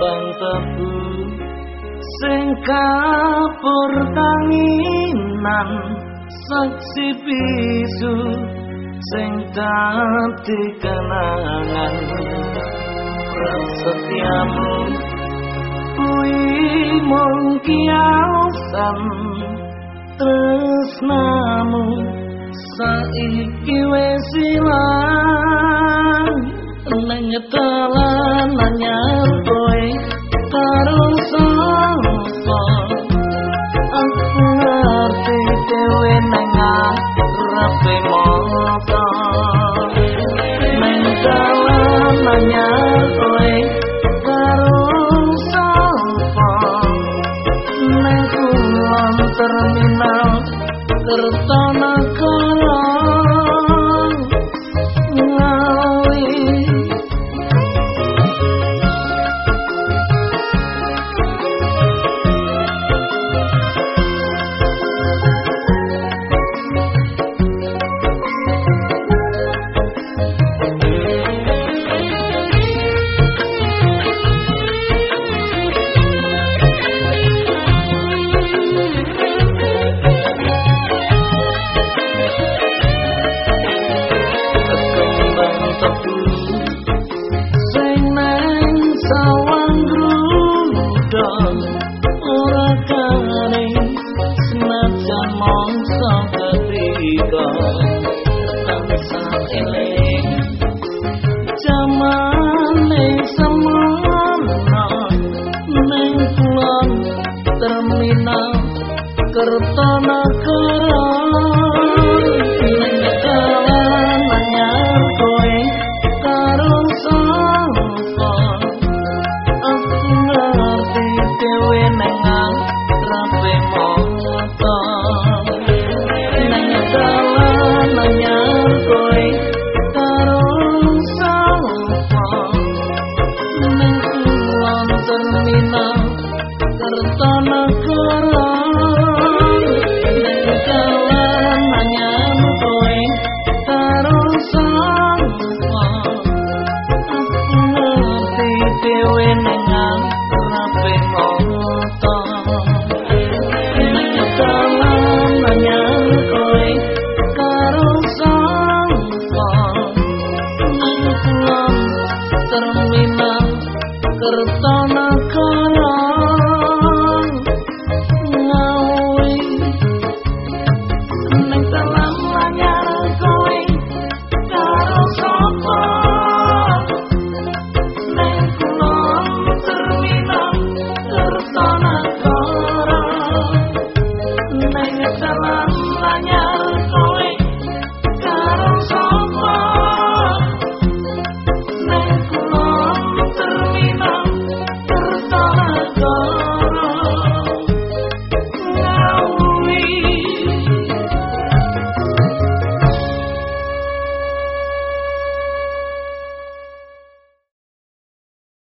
kembang tebu sing kapur tanginan saksi bisu sing dadi kenangan prasetyamu kuwi mung kiasan tresnamu saiki wis ilang nang dalan anyar kowe karo sapa aku ngerti dhewe nang arepe mata nang dalan anyar kowe karo sapa nang kulon terminal Kertanagara Ngawi terminal Kertana